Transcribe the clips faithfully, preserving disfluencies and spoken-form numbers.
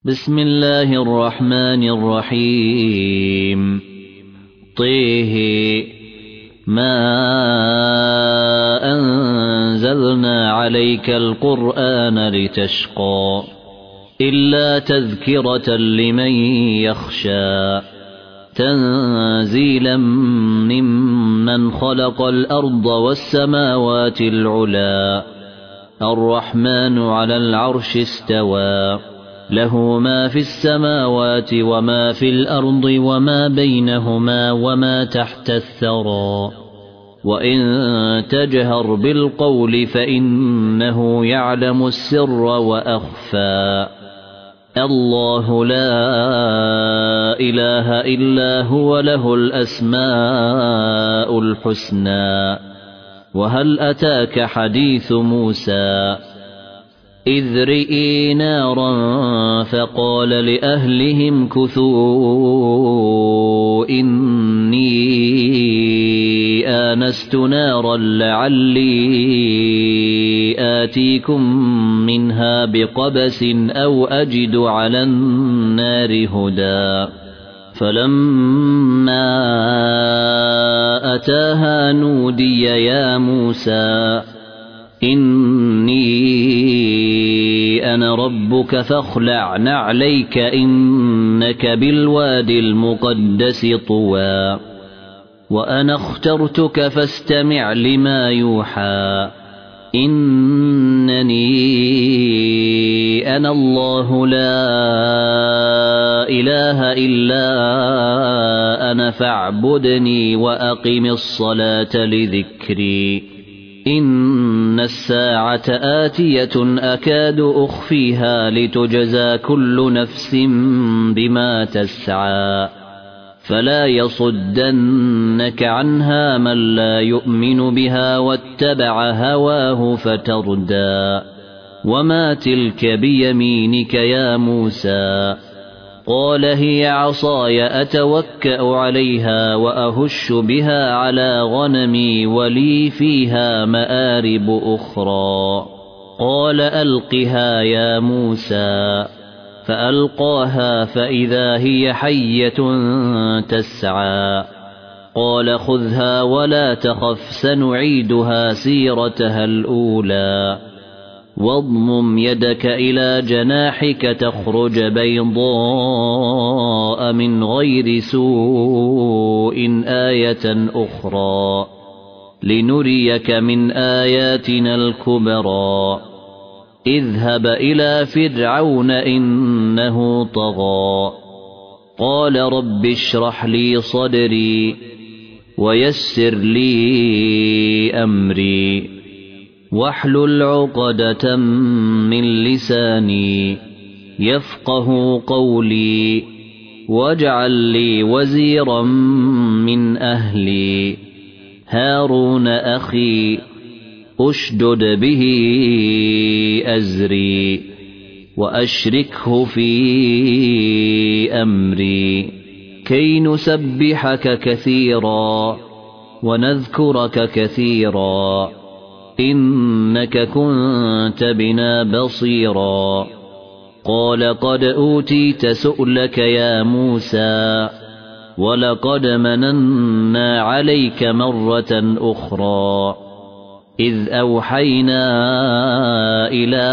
بسم الله الرحمن الرحيم طه ما أنزلنا عليك القرآن لتشقى إلا تذكرة لمن يخشى تنزيلا ممن خلق الأرض والسماوات العلى الرحمن على العرش استوى له ما في السماوات وما في الأرض وما بينهما وما تحت الثرى وإن تجهر بالقول فإنه يعلم السر وأخفى الله لا إله إلا هو له الأسماء الحسنى وهل أتاك حديث موسى إذ رئي نارا فقال لأهلهم كثوا إني آنست نارا لعلي آتيكم منها بقبس أو أجد على النار هدى فلما أتاها نودي يا موسى إني أنا ربك فاخلع نعليك إنك بالواد المقدس طوى وأنا اخترتك فاستمع لما يوحى إنني أنا الله لا إله إلا أنا فاعبدني وأقم الصلاة لذكري إن الساعة آتية أكاد أخفيها لتجزى كل نفس بما تسعى فلا يصدنك عنها من لا يؤمن بها واتبع هواه فتردى وما تلك بيمينك يا موسى قال هي عصاي أتوكأ عليها وأهش بها على غنمي ولي فيها مآرب أخرى قال ألقها يا موسى فألقاها فإذا هي حية تسعى قال خذها ولا تخف سنعيدها سيرتها الأولى واضمم يدك إلى جناحك تخرج بيضاء من غير سوء آية أخرى لنريك من آياتنا الكبرى اذهب إلى فرعون إنه طغى قال رب اشرح لي صدري ويسر لي أمري واحلل عقدة من لساني يفقه قولي واجعل لي وزيرا من أهلي هارون أخي أشدد به أزري وأشركه في أمري كي نسبحك كثيرا ونذكرك كثيرا إنك كنت بنا بصيرا قال قد أوتيت سؤلك يا موسى ولقد مننا عليك مرة أخرى إذ أوحينا إلى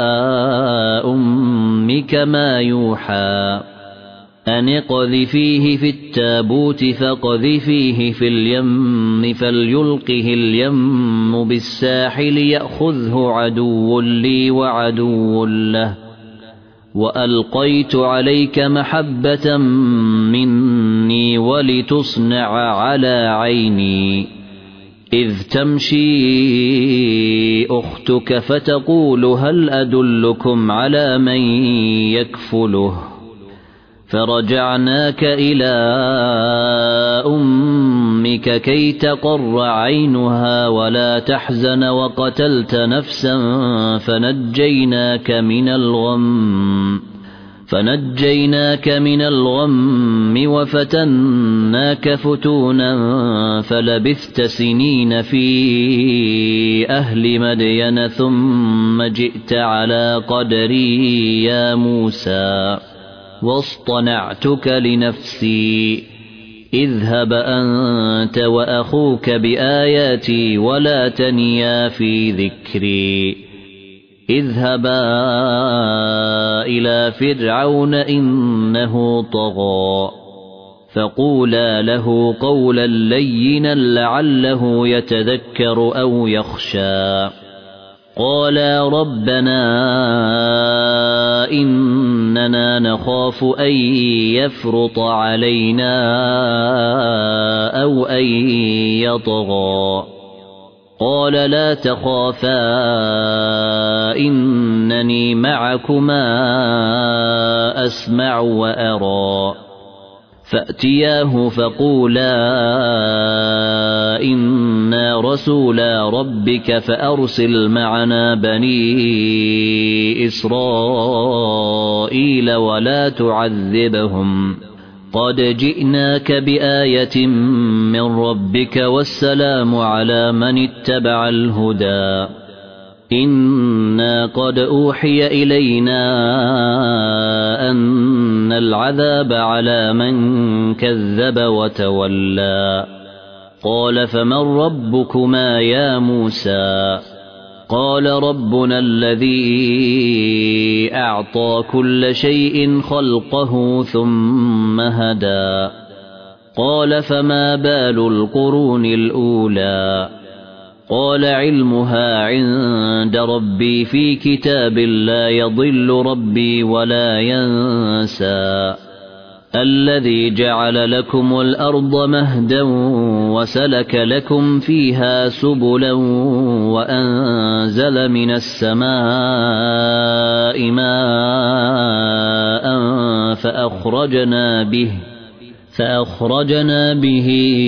أمك ما يوحى أن اقذفيه في التابوت فاقذفيه في اليم فليلقه اليم بالساحل يأخذه عدو لي وعدو له وألقيت عليك محبة مني ولتصنع على عيني إذ تمشي أختك فتقول هل أدلكم على من يكفله فرجعناك إلى أمك كي تقر عينها ولا تحزن وقتلت نفسا فنجيناك من الغم فنجيناك من الغم وفتناك فتونا فلبثت سنين في أهل مدين ثم جئت على قدري يا موسى واصطنعتك لنفسي اذهب أنت وأخوك بآياتي ولا تنيا في ذكري اذهبا إلى فرعون إنه طغى فقولا له قولا لينا لعله يتذكر أو يخشى قالا ربنا إننا نخاف أن يفرط علينا أو أن يطغى قال لا تخافا إنني معكما أسمع وأرى فأتياه فقولا إنا رسولا ربك فأرسل معنا بني إسرائيل ولا تعذبهم قد جئناك بآية من ربك والسلام على من اتبع الهدى إنا قد أوحي إلينا أن العذاب على من كذب وتولى قال فمن ربكما يا موسى قال ربنا الذي أعطى كل شيء خلقه ثم هدى قال فما بال القرون الأولى قال علمها عند ربي في كتاب لا يضل ربي ولا ينسى الذي جعل لكم الأرض مهدا وسلك لكم فيها سبلا وأنزل من السماء ماء فأخرجنا به فأخرجنا به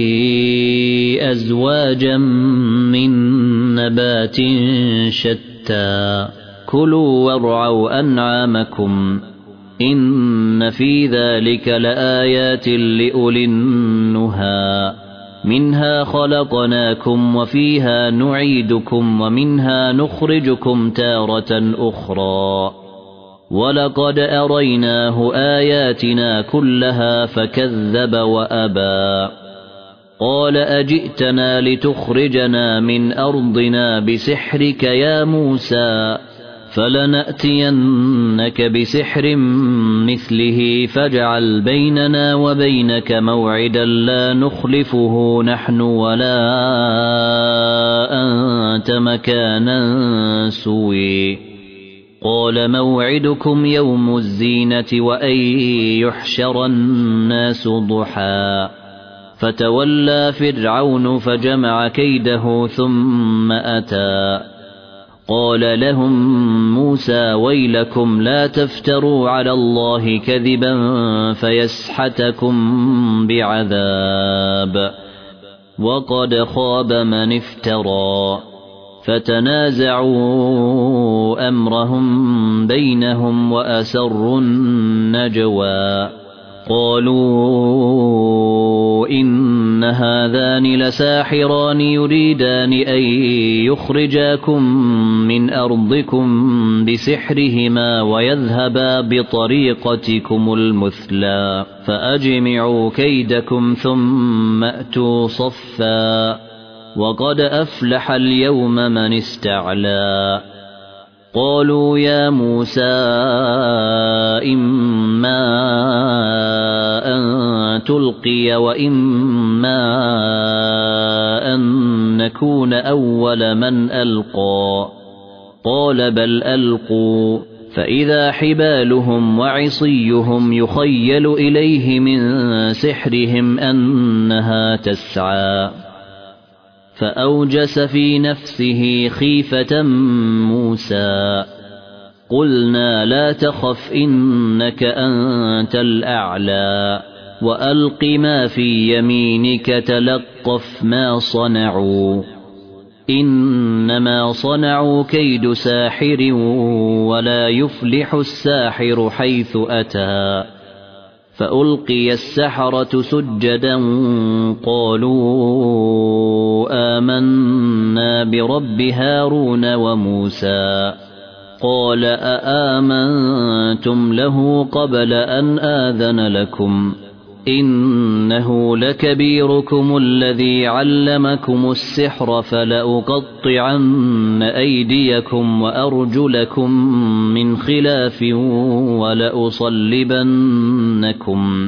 أزواجا من نبات شتى كلوا وارعوا أنعامكم إن في ذلك لآيات لأولي النهى منها خلقناكم وفيها نعيدكم ومنها نخرجكم تارة أخرى ولقد أريناه آياتنا كلها فكذب وأبى قال أجئتنا لتخرجنا من أرضنا بسحرك يا موسى فلنأتينك بسحر مثله فاجعل بيننا وبينك موعدا لا نخلفه نحن ولا أنت مكانا سوي قال موعدكم يوم الزينة وأن يحشر الناس ضحى فتولى فرعون فجمع كيده ثم أتى قال لهم موسى ويلكم لا تفتروا على الله كذبا فيسحتكم بعذاب وقد خاب من افترى فتنازعوا أمرهم بينهم وأسروا النجوى قالوا إن هذان لساحران يريدان أن يخرجاكم من أرضكم بسحرهما ويذهبا بطريقتكم المثلى فأجمعوا كيدكم ثم أتوا صفا وقد أفلح اليوم من استعلى قالوا يا موسى إما أن تلقي وإما أن نكون أول من ألقى قال بل ألقوا فإذا حبالهم وعصيهم يخيل إليه من سحرهم أنها تسعى فأوجس في نفسه خيفة موسى قلنا لا تخف إنك أنت الأعلى وألق ما في يمينك تلقف ما صنعوا إنما صنعوا كيد ساحر ولا يفلح الساحر حيث أتى فألقي السحرة سجدا قالوا آمنا برب هارون وموسى قال أآمنتم له قبل أن آذن لكم إنه لكبيركم الذي علمكم السحر فلأقطعن أيديكم وأرجلكم من خلاف ولأصلبنكم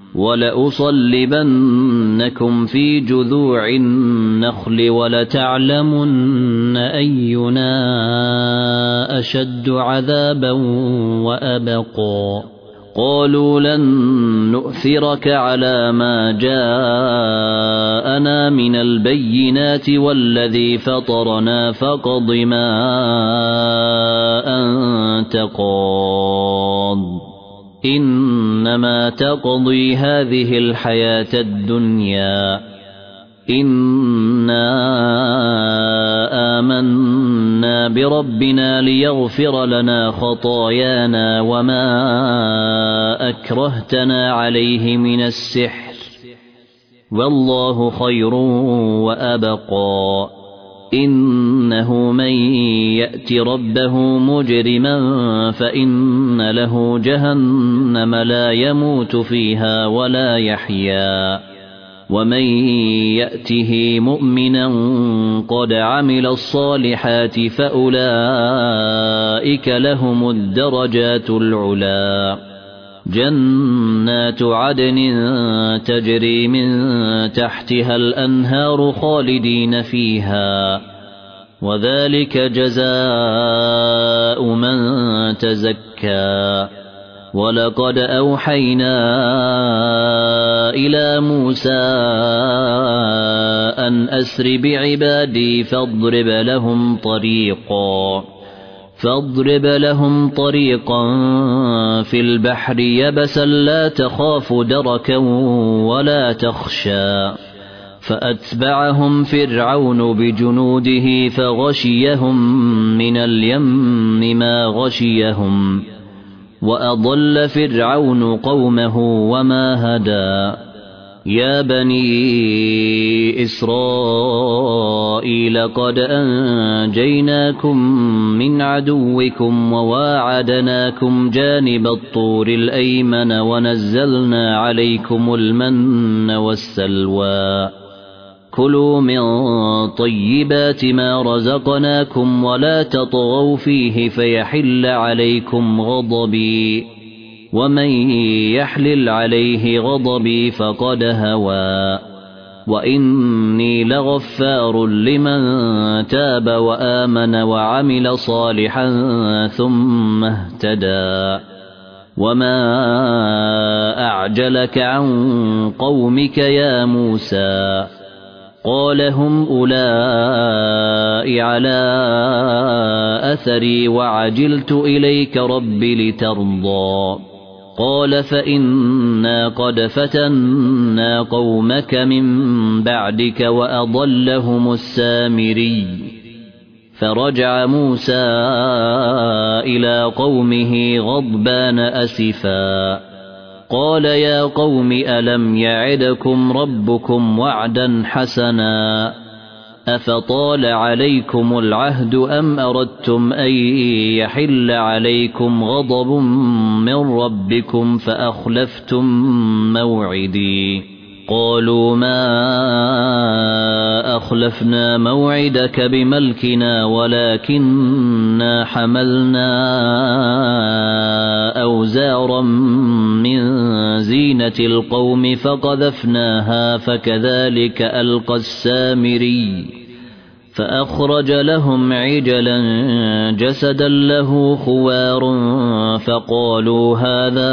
ولأصلبنكم في جذوع النخل ولتعلمن أينا أشد عذابا وأبقى قالوا لن نؤثرك على ما جاءنا من البينات والذي فطرنا فاقض ما أنت قاض إنما تقضي هذه الحياة الدنيا إنا آمنا بربنا ليغفر لنا خطايانا وما أكرهتنا عليه من السحر والله خير وأبقى إنه من يأت ربه مجرما فإن له جهنم لا يموت فيها ولا يحيا ومن يأته مؤمنا قد عمل الصالحات فأولئك لهم الدرجات العلا جنات عدن تجري من تحتها الأنهار خالدين فيها وذلك جزاء من تزكى ولقد أوحينا إلى موسى أن أسر بعبادي فاضرب لهم طريقا فاضرب لهم طريقا في البحر يبسا لا تخاف دركا ولا تخشى فأتبعهم فرعون بجنوده فغشيهم من اليم ما غشيهم وأضل فرعون قومه وما هدى يا بني إسرائيل قد أنجيناكم من عدوكم وواعدناكم جانب الطور الأيمن ونزلنا عليكم المن والسلوى كلوا من طيبات ما رزقناكم ولا تطغوا فيه فيحل عليكم غضبي ومن يحلل عليه غضبي فقد هوى وإني لغفار لمن تاب وآمن وعمل صالحا ثم اهتدى وما أعجلك عن قومك يا موسى قال هم أولئك على أثري وعجلت إليك رب لترضى قال فإنا قد فتنا قومك من بعدك وأضلهم السامري فرجع موسى إلى قومه غضبان أسفا قال يا قوم ألم يعدكم ربكم وعدا حسنا أفطال عليكم العهد أم أردتم أن يحل عليكم غضب من ربكم فأخلفتم موعدي قالوا ما أخلفنا موعدك بملكنا ولكننا حملنا أوزارا من زينة القوم فقذفناها فكذلك ألقى السامري فأخرج لهم عجلا جسدا له خوار فقالوا هذا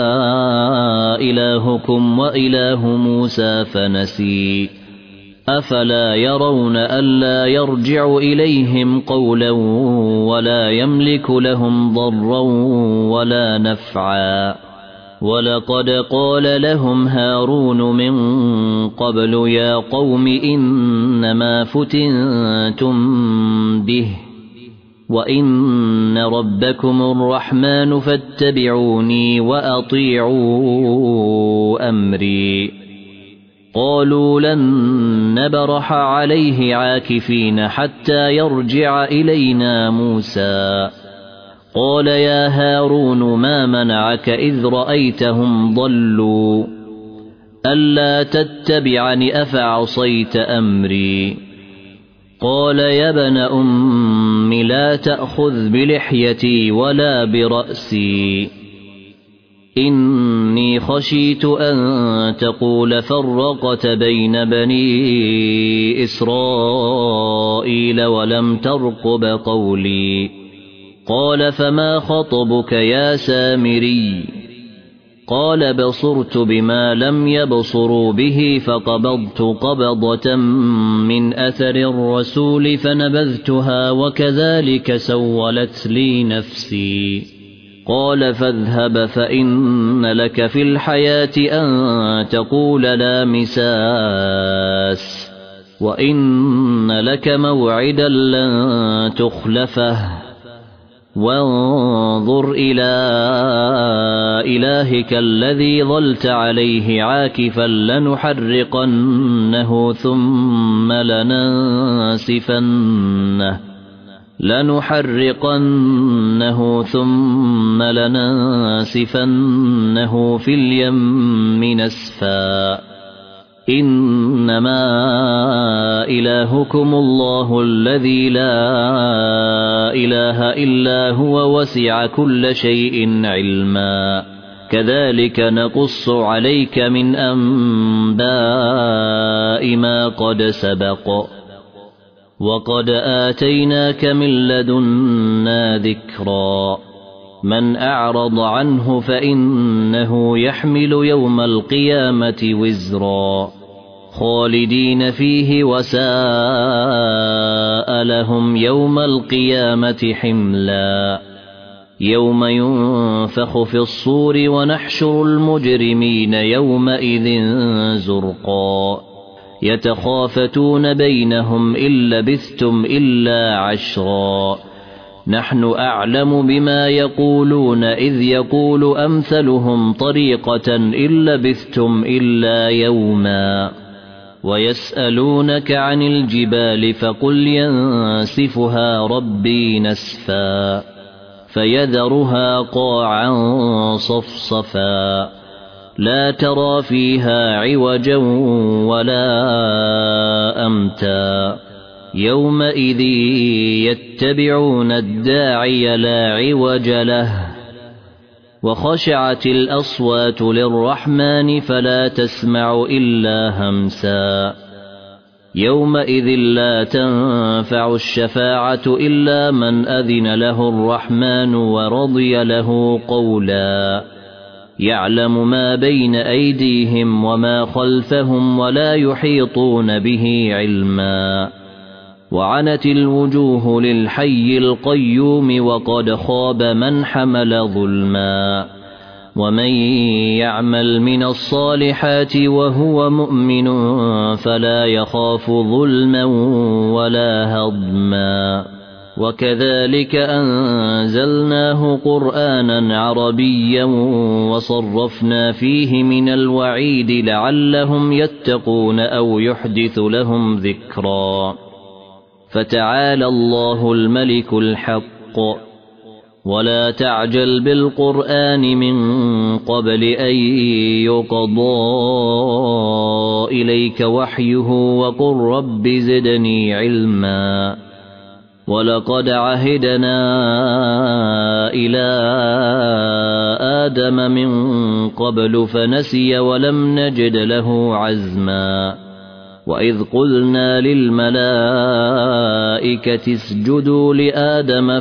إلهكم وإله موسى فنسي أفلا يرون ألا يرجع إليهم قولا ولا يملك لهم ضرا ولا نفعا ولقد قال لهم هارون من قبل يا قوم إنما فتنتم به وإن ربكم الرحمن فاتبعوني وأطيعوا أمري قالوا لن نبرح عليه عاكفين حتى يرجع إلينا موسى قال يا هارون ما منعك إذ رأيتهم ضلوا ألا تتبعني أفعصيت أمري قال يا ابن أم لا تأخذ بلحيتي ولا برأسي إني خشيت أن تقول فرقت بين بني إسرائيل ولم ترقب قولي قال فما خطبك يا سامري قال بصرت بما لم يبصروا به فقبضت قبضة من أثر الرسول فنبذتها وكذلك سولت لي نفسي قال فاذهب فإن لك في الحياة أن تقول لا مساس وإن لك موعدا لن تخلفه وانظر إلى إلهك الذي ظلت عليه عاكفا لنحرقنه ثم لننسفنه لنحرقنه ثم لننسفنه في اليم نسفا إنما إلهكم الله الذي لا إله إلا هو وسع كل شيء علما كذلك نقص عليك من أنباء ما قد سبق وقد آتيناك من لدنا ذكرا من أعرض عنه فإنه يحمل يوم القيامة وزرا خالدين فيه وساء لهم يوم القيامة حملا يوم ينفخ في الصور ونحشر المجرمين يومئذ زرقا يتخافتون بينهم إن لبثتم إلا عشرا نحن أعلم بما يقولون إذ يقول أمثلهم طريقة إن لبثتم إلا يوما ويسألونك عن الجبال فقل ينسفها ربي نسفا فيذرها قاعا صفصفا لا ترى فيها عوجا ولا أمتا يومئذ يتبعون الداعي لا عوج له وخشعت الأصوات للرحمن فلا تسمع إلا همسا يومئذ لا تنفع الشفاعة إلا من أذن له الرحمن ورضي له قولا يعلم ما بين أيديهم وما خلفهم ولا يحيطون به علما وعنت الوجوه للحي القيوم وقد خاب من حمل ظلما ومن يعمل من الصالحات وهو مؤمن فلا يخاف ظلما ولا هضما وكذلك أنزلناه قرآنا عربيا وصرفنا فيه من الوعيد لعلهم يتقون أو يحدث لهم ذكرا فتعالى الله الملك الحق ولا تعجل بالقرآن من قبل أن يقضى إليك وحيه وقل رب زدني علما ولقد عهدنا إلى آدم من قبل فنسي ولم نجد له عزما وإذ قلنا للملائكة اسجدوا لآدم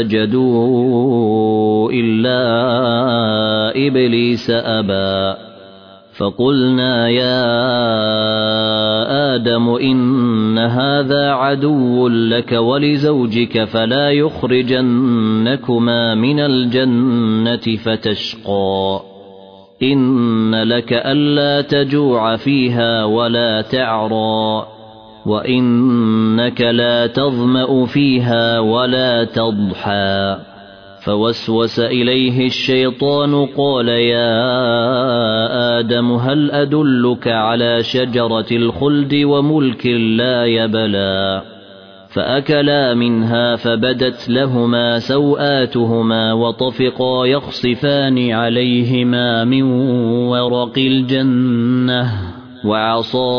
فسجدوا إلا إبليس أبى فقلنا يا آدم إن هذا عدو لك ولزوجك فلا يخرجنكما من الجنة فتشقى إن لك ألا تجوع فيها ولا تعرى وإنك لا تظمأ فيها ولا تضحى فوسوس إليه الشيطان قال يا آدم هل أدلك على شجرة الخلد وملك لا يبلى فأكلا منها فبدت لهما سوآتهما وطفقا يخصفان عليهما من ورق الجنة وعصى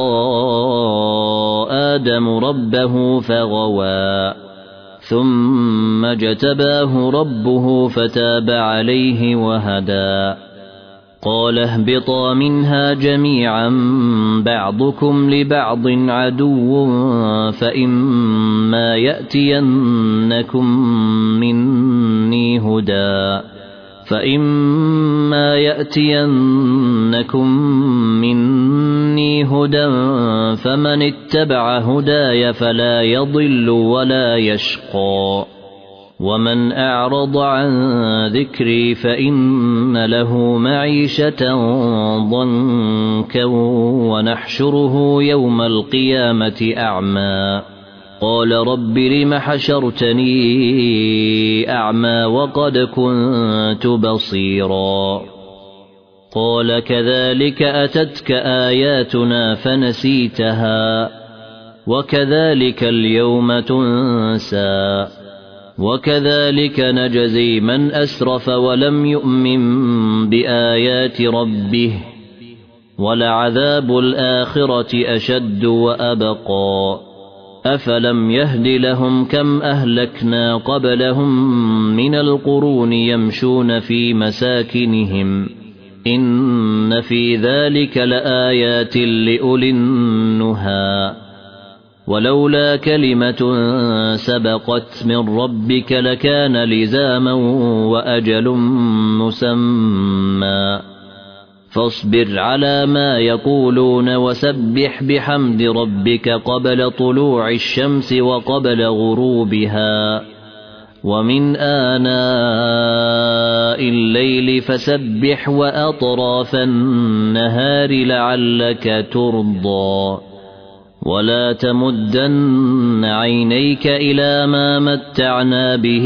آدم ربه فغوى ثم اجتباه ربه فتاب عليه وهدى قال اهبطا منها جميعا بعضكم لبعض عدو فإما يأتينكم مني هدى فإما يأتينكم مني هدى فمن اتبع هداي فلا يضل ولا يشقى ومن أعرض عن ذكري فإن له معيشة ضنكا ونحشره يوم القيامة أعمى قال رب لم حشرتني أعمى وقد كنت بصيرا قال كذلك أتتك آياتنا فنسيتها وكذلك اليوم تنسى وكذلك نجزي من أسرف ولم يؤمن بآيات ربه ولعذاب الآخرة أشد وأبقى أفلم يهد لهم كم أهلكنا قبلهم من القرون يمشون في مساكنهم إن في ذلك لآيات لأولي النهى ولولا كلمة سبقت من ربك لكان لزاما وأجل مسمى فاصبر على ما يقولون وسبح بحمد ربك قبل طلوع الشمس وقبل غروبها ومن آناء الليل فسبح وأطراف النهار لعلك ترضى ولا تمدن عينيك إلى ما متعنا به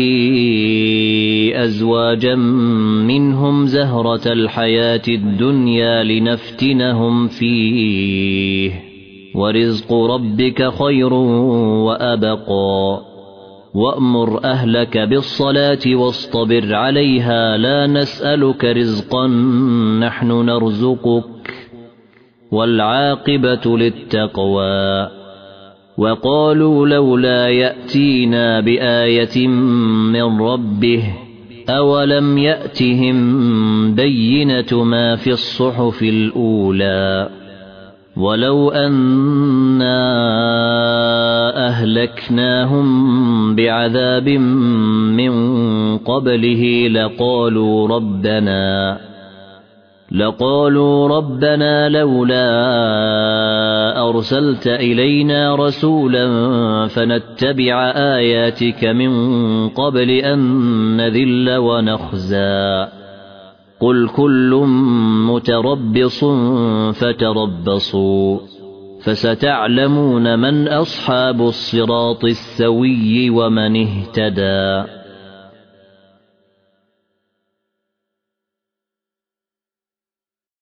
أزواجا منهم زهرة الحياة الدنيا لنفتنهم فيه ورزق ربك خير وأبقى وأمر أهلك بالصلاة واصطبر عليها لا نسألك رزقا نحن نرزقك والعاقبة للتقوى وقالوا لولا يأتينا بآية من ربه أولم يأتهم بينة ما في الصحف الأولى ولو أنا أهلكناهم بعذاب من قبله لقالوا ربنا لقالوا ربنا لولا أرسلت إلينا رسولا فنتبع آياتك من قبل أن نذل ونخزى قل كل متربص فتربصوا فستعلمون من أصحاب الصراط السوي ومن اهتدى